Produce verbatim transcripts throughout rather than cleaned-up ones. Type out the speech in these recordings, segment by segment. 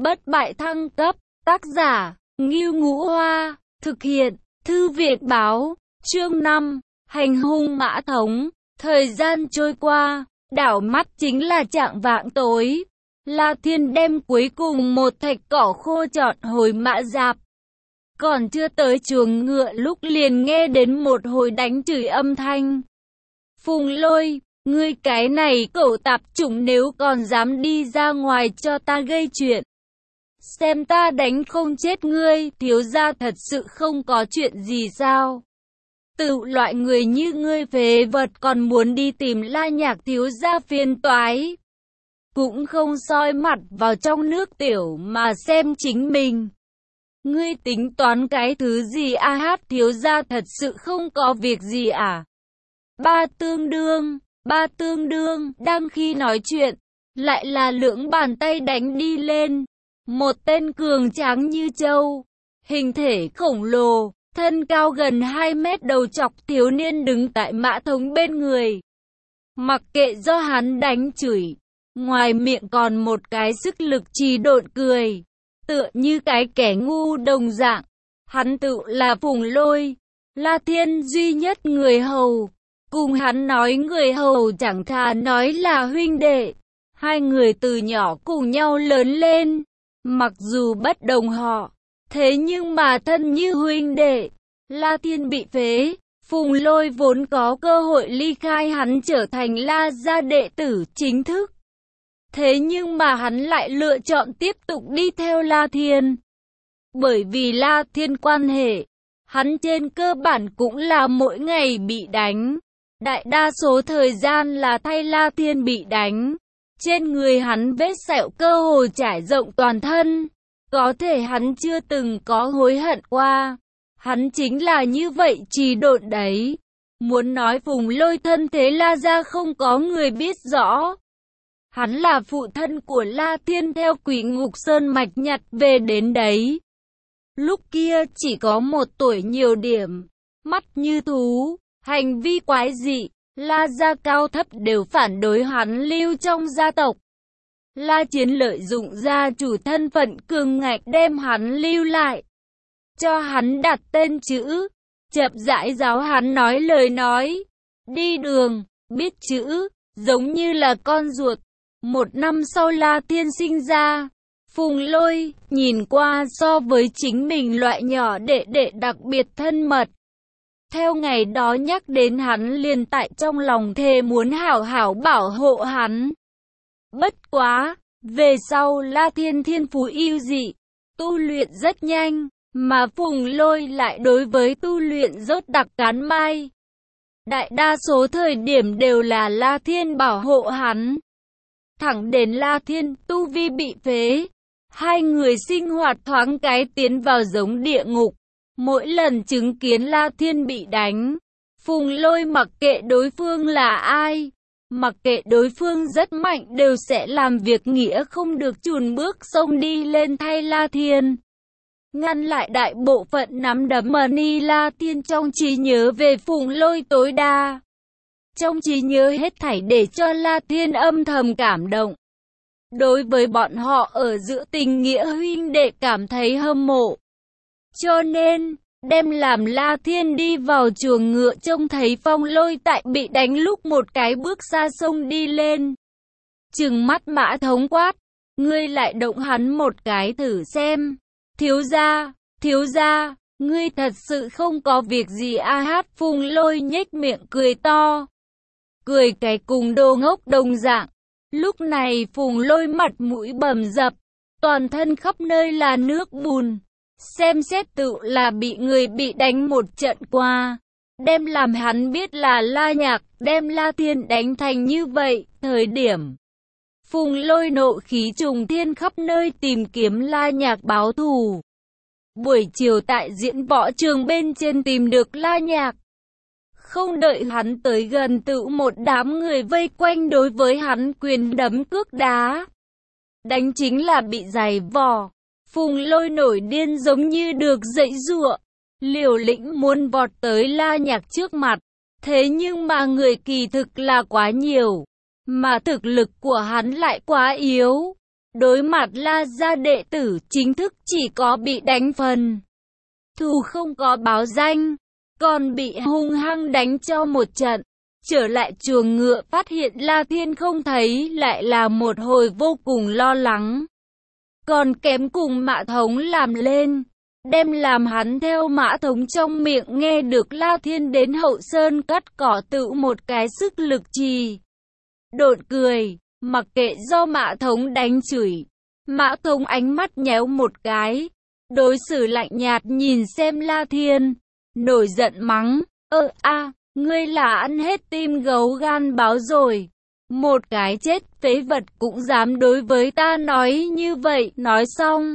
Bất bại thăng cấp, tác giả, Ngưu Ngũ Hoa, thực hiện, Thư viện báo, chương năm, hành hung Mã Thống. Thời gian trôi qua, đảo mắt chính là chạng vạng tối. La Thiên đem cuối cùng một thạch cỏ khô chọn hồi Mã Dạp. Còn chưa tới chuồng ngựa lúc liền nghe đến một hồi đánh chửi âm thanh. Phùng Lôi, ngươi cái này cẩu tạp chủng, nếu còn dám đi ra ngoài cho ta gây chuyện, xem ta đánh không chết ngươi. Thiếu gia thật sự không có chuyện gì sao? Tự loại người như ngươi phế vật còn muốn đi tìm La Nhạc thiếu gia phiền toái, cũng không soi mặt vào trong nước tiểu mà xem chính mình. Ngươi tính toán cái thứ gì a? Hát thiếu gia thật sự không có việc gì à? Ba tương đương, ba tương đương, đang khi nói chuyện, lại là lưỡng bàn tay đánh đi lên. Một tên cường tráng như trâu, hình thể khổng lồ, thân cao gần hai mét đầu chọc thiếu niên đứng tại Mã Thống bên người. Mặc kệ do hắn đánh chửi, ngoài miệng còn một cái sức lực trì độn cười, tựa như cái kẻ ngu đồng dạng. Hắn tự là Phùng Lôi, La Thiên duy nhất người hầu. Cùng hắn nói người hầu chẳng thà nói là huynh đệ. Hai người từ nhỏ cùng nhau lớn lên, mặc dù bất đồng họ, thế nhưng mà thân như huynh đệ. La Thiên bị phế, Phùng Lôi vốn có cơ hội ly khai, hắn trở thành La gia đệ tử chính thức. Thế nhưng mà hắn lại lựa chọn tiếp tục đi theo La Thiên. Bởi vì La Thiên quan hệ, hắn trên cơ bản cũng là mỗi ngày bị đánh. Đại đa số thời gian là thay La Thiên bị đánh. Trên người hắn vết sẹo cơ hồ trải rộng toàn thân. Có thể hắn chưa từng có hối hận qua. Hắn chính là như vậy trì độn đấy. Muốn nói Phùng Lôi thân thế La gia không có người biết rõ. Hắn là phụ thân của La Thiên theo Quỷ Ngục Sơn mạch nhặt về đến đấy. Lúc kia chỉ có một tuổi nhiều điểm, mắt như thú, hành vi quái dị. La gia cao thấp đều phản đối hắn lưu trong gia tộc. La Chiến lợi dụng gia chủ thân phận cường ngạnh đem hắn lưu lại, cho hắn đặt tên chữ, chậm rãi giáo hắn nói lời nói, đi đường, biết chữ, giống như là con ruột. Một năm sau La Thiên sinh ra, Phùng Lôi nhìn qua so với chính mình loại nhỏ đệ đệ đặc biệt thân mật. Theo ngày đó nhắc đến hắn liền tại trong lòng thề muốn hảo hảo bảo hộ hắn. Bất quá, về sau La Thiên thiên phú yêu dị, tu luyện rất nhanh, mà Phùng Lôi lại đối với tu luyện rốt đặc cán mai. Đại đa số thời điểm đều là La Thiên bảo hộ hắn. Thẳng đến La Thiên tu vi bị phế, hai người sinh hoạt thoáng cái tiến vào giống địa ngục. Mỗi lần chứng kiến La Thiên bị đánh, Phùng Lôi mặc kệ đối phương là ai, mặc kệ đối phương rất mạnh, đều sẽ làm việc nghĩa không được chùn bước xông đi lên thay La Thiên, ngăn lại đại bộ phận nắm đấm mà ni La Thiên trong trí nhớ về Phùng Lôi tối đa. Trong trí nhớ hết thảy để cho La Thiên âm thầm cảm động. Đối với bọn họ ở giữa tình nghĩa huynh đệ cảm thấy hâm mộ. Cho nên, đem làm La Thiên đi vào chuồng ngựa trông thấy Phùng Lôi tại bị đánh lúc một cái bước xa sông đi lên. Trừng mắt Mã Thống quát, ngươi lại động hắn một cái thử xem. Thiếu gia, thiếu gia, ngươi thật sự không có việc gì a? Hát Phùng Lôi nhếch miệng cười to. Cười cái cùng đồ ngốc đồng dạng. Lúc này Phùng Lôi mặt mũi bầm dập, toàn thân khắp nơi là nước bùn. Xem xét tự là bị người bị đánh một trận qua. Đem làm hắn biết là La Nhạc đem La Thiên đánh thành như vậy. Thời điểm Phùng Lôi nộ khí trùng thiên khắp nơi tìm kiếm La Nhạc báo thù. Buổi chiều tại diễn võ trường bên trên tìm được La Nhạc. Không đợi hắn tới gần tự một đám người vây quanh đối với hắn quyền đấm cước đá. Đánh chính là bị giày vò. Phùng Lôi nổi điên giống như được dạy dụa, liều lĩnh muốn vọt tới La Nhạc trước mặt. Thế nhưng mà người kỳ thực là quá nhiều, mà thực lực của hắn lại quá yếu. Đối mặt La gia đệ tử chính thức chỉ có bị đánh phần. Thù không có báo danh, còn bị hung hăng đánh cho một trận. Trở lại chuồng ngựa phát hiện La Thiên không thấy lại là một hồi vô cùng lo lắng. Còn kém cùng Mã Thống làm lên, đem làm hắn theo Mã Thống trong miệng nghe được La Thiên đến Hậu Sơn cắt cỏ tự một cái sức lực trì. Đột cười, mặc kệ do Mã Thống đánh chửi. Mã Thống ánh mắt nhéo một cái, đối xử lạnh nhạt nhìn xem La Thiên, nổi giận mắng, ơ a, ngươi là ăn hết tim gấu gan báo rồi. Một cái chết phế vật cũng dám đối với ta nói như vậy. Nói xong,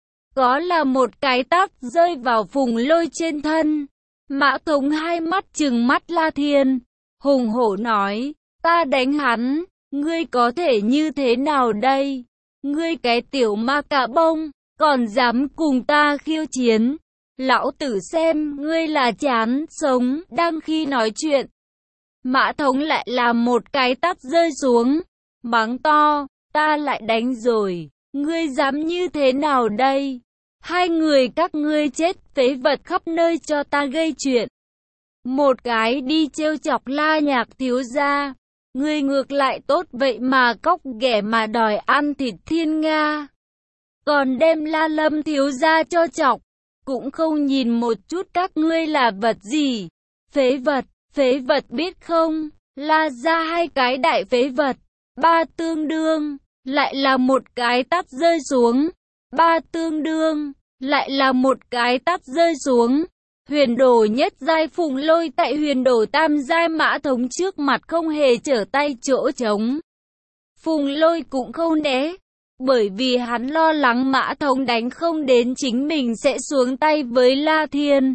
có là một cái tát rơi vào Phùng Lôi trên thân. Mã Thống hai mắt trừng mắt La Thiên, hùng hổ nói, ta đánh hắn, ngươi có thể như thế nào đây? Ngươi cái tiểu ma cà bông, còn dám cùng ta khiêu chiến. Lão tử xem ngươi là chán sống. Đang khi nói chuyện, Mã Thống lại làm một cái tát rơi xuống, mắng to, ta lại đánh rồi, ngươi dám như thế nào đây? Hai người các ngươi chết phế vật khắp nơi cho ta gây chuyện. Một cái đi trêu chọc La Nhạc thiếu gia, ngươi ngược lại tốt vậy mà cóc ghẻ mà đòi ăn thịt thiên nga. Còn đem La Lâm thiếu gia cho chọc, cũng không nhìn một chút các ngươi là vật gì. Phế vật, phế vật biết không, La gia hai cái đại phế vật, ba tương đương, lại là một cái tát rơi xuống. Ba tương đương, lại là một cái tát rơi xuống. Huyền đồ nhất giai Phùng Lôi tại huyền đồ tam giai Mã Thống trước mặt không hề trở tay chỗ trống. Phùng Lôi cũng không né, bởi vì hắn lo lắng Mã Thống đánh không đến chính mình sẽ xuống tay với La Thiên.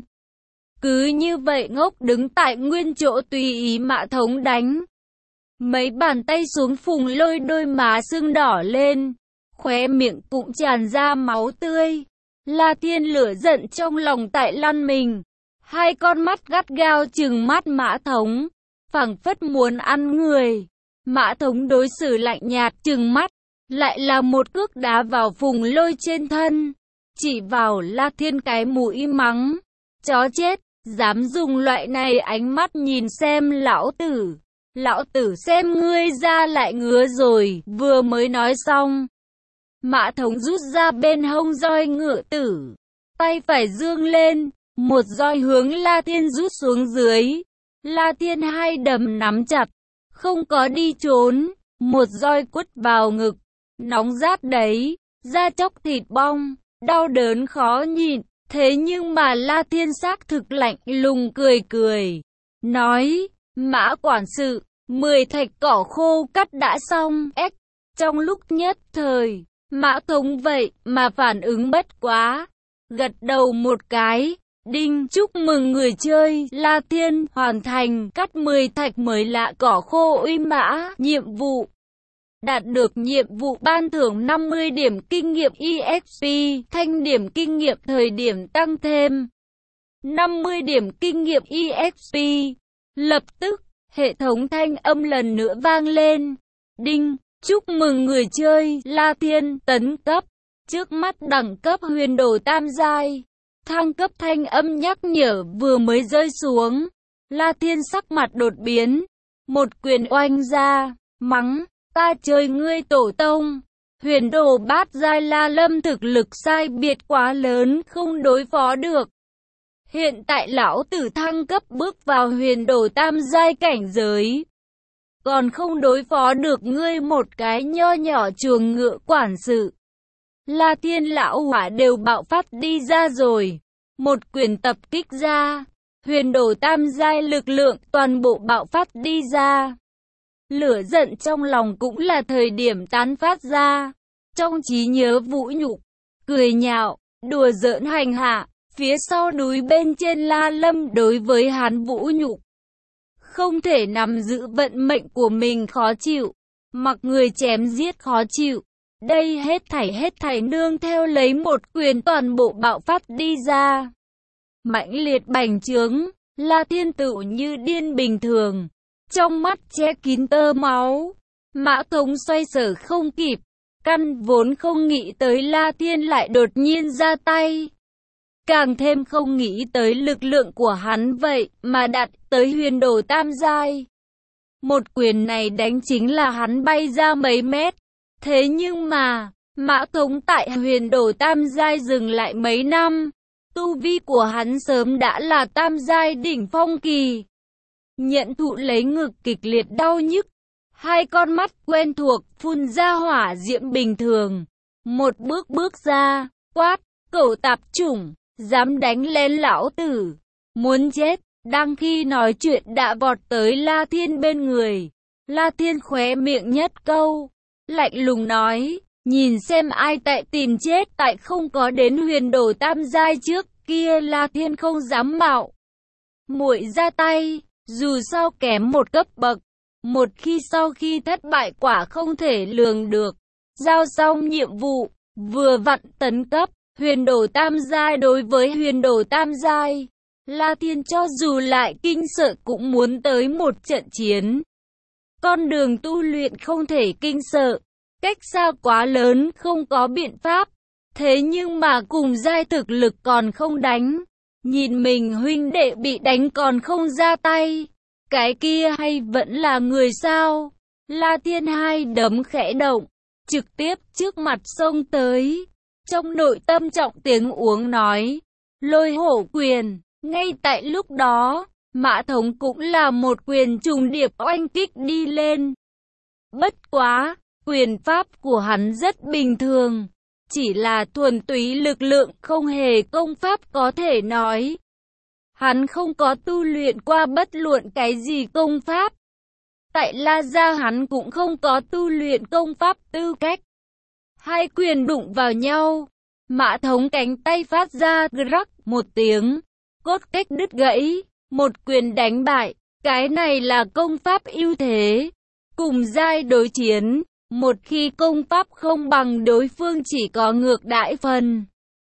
Cứ như vậy ngốc đứng tại nguyên chỗ tùy ý Mã Thống đánh. Mấy bàn tay xuống Phùng Lôi đôi má sưng đỏ lên, khóe miệng cũng tràn ra máu tươi. La Thiên lửa giận trong lòng tại lăn mình, hai con mắt gắt gao trừng mắt Mã Thống, phảng phất muốn ăn người. Mã Thống đối xử lạnh nhạt trừng mắt, lại là một cước đá vào Phùng Lôi trên thân, chỉ vào La Thiên cái mũi mắng, chó chết, dám dùng loại này ánh mắt nhìn xem lão tử. Lão tử xem ngươi ra lại ngứa rồi. Vừa mới nói xong, Mã Thống rút ra bên hông roi ngựa tử, tay phải dương lên, một roi hướng La Thiên rút xuống dưới. La Thiên hai đấm nắm chặt, không có đi trốn, một roi quất vào ngực, nóng rát đấy, da chóc thịt bong, đau đớn khó nhịn. Thế nhưng mà La Thiên xác thực lạnh lùng cười cười, nói, Mã quản sự, mười thạch cỏ khô cắt đã xong. Ếch, trong lúc nhất thời, Mã Thống vậy mà phản ứng bất quá, gật đầu một cái, đinh, chúc mừng người chơi La Thiên hoàn thành cắt mười thạch mới lạ cỏ khô uy mã. Nhiệm vụ đạt được nhiệm vụ ban thưởng năm mươi điểm kinh nghiệm e ích pê, thanh điểm kinh nghiệm thời điểm tăng thêm năm mươi điểm kinh nghiệm e ích pê. Lập tức, hệ thống thanh âm lần nữa vang lên, đinh, chúc mừng người chơi La Thiên tấn cấp, trước mắt đẳng cấp huyền đồ tam giai. Thăng cấp thanh âm nhắc nhở vừa mới rơi xuống, La Thiên sắc mặt đột biến, một quyền oanh ra, mắng, ta chơi ngươi tổ tông. Huyền đồ bát giai La Lâm thực lực sai biệt quá lớn không đối phó được. Hiện tại lão tử thăng cấp bước vào huyền đồ tam giai cảnh giới, còn không đối phó được ngươi một cái nho nhỏ chuồng ngựa quản sự. La Thiên lão hỏa đều bạo phát đi ra rồi, một quyền tập kích ra, huyền đồ tam giai lực lượng toàn bộ bạo phát đi ra. Lửa giận trong lòng cũng là thời điểm tán phát ra, trong trí nhớ vũ nhục, cười nhạo, đùa giỡn hành hạ, phía sau núi bên trên La Lâm đối với hắn vũ nhục. Không thể nắm giữ vận mệnh của mình khó chịu, mặc người chém giết khó chịu. Đây hết thảy hết thảy nương theo lấy một quyền toàn bộ bạo phát đi ra. Mãnh liệt bành trướng, La Thiên tự như điên bình thường, trong mắt che kín tơ máu. Mã Thống xoay sở không kịp, Căn vốn không nghĩ tới La Thiên lại đột nhiên ra tay. Càng thêm không nghĩ tới lực lượng của hắn vậy mà đạt tới huyền đồ tam giai. Một quyền này đánh chính là hắn bay ra mấy mét. Thế nhưng mà, Mã Thống tại huyền đồ tam giai dừng lại mấy năm. Tu vi của hắn sớm đã là tam giai đỉnh phong kỳ. Nhận thụ lấy ngực kịch liệt đau nhức. Hai con mắt quen thuộc phun ra hỏa diễm bình thường. Một bước bước ra, quát, cẩu tạp chủng, dám đánh lên lão tử. Muốn chết, đang khi nói chuyện đã vọt tới La Thiên bên người. La Thiên khóe miệng nhất câu, lạnh lùng nói, nhìn xem ai tại tìm chết tại không có đến huyền đồ tam giai trước kia. La Thiên không dám mạo muội ra tay, dù sao kém một cấp bậc. Một khi sau khi thất bại quả không thể lường được. Giao xong nhiệm vụ, vừa vặn tấn cấp, huyền đồ tam giai đối với huyền đồ tam giai. La Thiên cho dù lại kinh sợ cũng muốn tới một trận chiến. Con đường tu luyện không thể kinh sợ, cách xa quá lớn không có biện pháp. Thế nhưng mà cùng giai thực lực còn không đánh. Nhìn mình huynh đệ bị đánh còn không ra tay. Cái kia hay vẫn là người sao? La Thiên hai đấm khẽ động, trực tiếp trước mặt xông tới. Trong nội tâm trọng tiếng uống nói, lôi hổ quyền. Ngay tại lúc đó, Mã Thống cũng là một quyền trùng điệp oanh kích đi lên. Bất quá, quyền pháp của hắn rất bình thường. Chỉ là thuần túy lực lượng, không hề công pháp có thể nói. Hắn không có tu luyện qua bất luận cái gì công pháp. Tại La Gia hắn cũng không có tu luyện công pháp tư cách. Hai quyền đụng vào nhau. Mã Thống cánh tay phát ra rắc một tiếng. Cốt cách đứt gãy. Một quyền đánh bại. Cái này là công pháp ưu thế. Cùng giai đối chiến. Một khi công pháp không bằng đối phương chỉ có ngược đãi phần.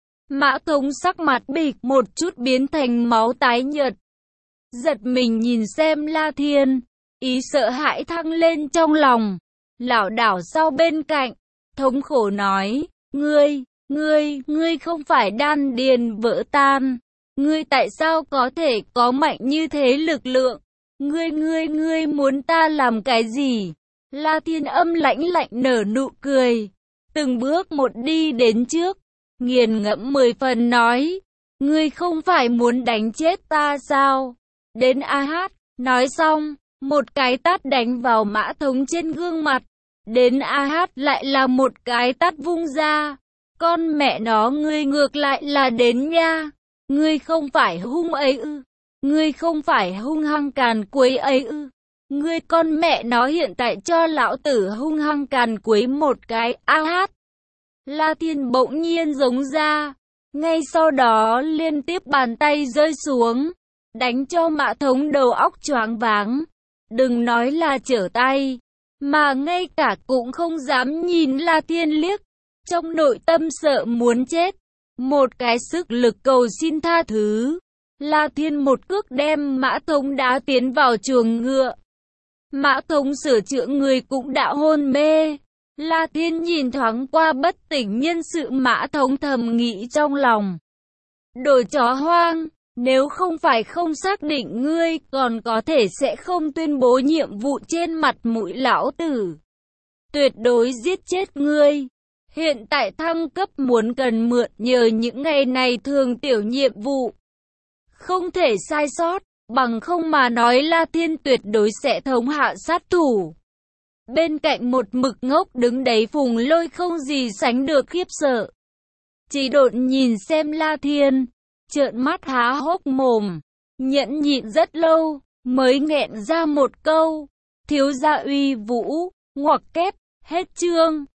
Mã Thống sắc mặt bịch một chút biến thành máu tái nhợt. Giật mình nhìn xem La Thiên. Ý sợ hãi thăng lên trong lòng. Lảo đảo sau bên cạnh. Thống khổ nói. Ngươi, ngươi, ngươi không phải đan điền vỡ tan. Ngươi tại sao có thể có mạnh như thế lực lượng? Ngươi, ngươi, ngươi muốn ta làm cái gì? La Thiên âm lãnh lạnh nở nụ cười. Từng bước một đi đến trước. Nghiền ngẫm mười phần nói. Ngươi không phải muốn đánh chết ta sao? Đến a hát. Nói xong, một cái tát đánh vào Mã Thống trên gương mặt. Đến a hát lại là một cái tát vung ra. Con mẹ nó ngươi ngược lại là đến nha. Ngươi không phải hung ấy ư? Ngươi không phải hung hăng càn quấy ấy ư? Ngươi con mẹ nó hiện tại cho lão tử hung hăng càn quấy một cái a hát. La Thiên bỗng nhiên giống ra. Ngay sau đó liên tiếp bàn tay rơi xuống. Đánh cho Mã Thống đầu óc choáng váng. Đừng nói là trở tay. Mà ngay cả cũng không dám nhìn La Thiên liếc. Trong nội tâm sợ muốn chết. Một cái sức lực cầu xin tha thứ. La Thiên một cước đem Mã Thống đá tiến vào chuồng ngựa. Mã Thống sửa chữa người cũng đã hôn mê. La Thiên nhìn thoáng qua bất tỉnh nhân sự Mã Thống thầm nghĩ trong lòng. Đồ chó hoang, nếu không phải không xác định ngươi còn có thể sẽ không tuyên bố nhiệm vụ trên mặt mũi lão tử. Tuyệt đối giết chết ngươi. Hiện tại thăng cấp muốn cần mượn nhờ những ngày này thường tiểu nhiệm vụ. Không thể sai sót, bằng không mà nói La Thiên tuyệt đối sẽ thống hạ sát thủ. Bên cạnh một mực ngốc đứng đấy Phùng Lôi không gì sánh được khiếp sợ. Chỉ độn nhìn xem La Thiên, trợn mắt há hốc mồm, nhẫn nhịn rất lâu, mới nghẹn ra một câu. Thiếu gia uy vũ, ngoặc kép, hết chương.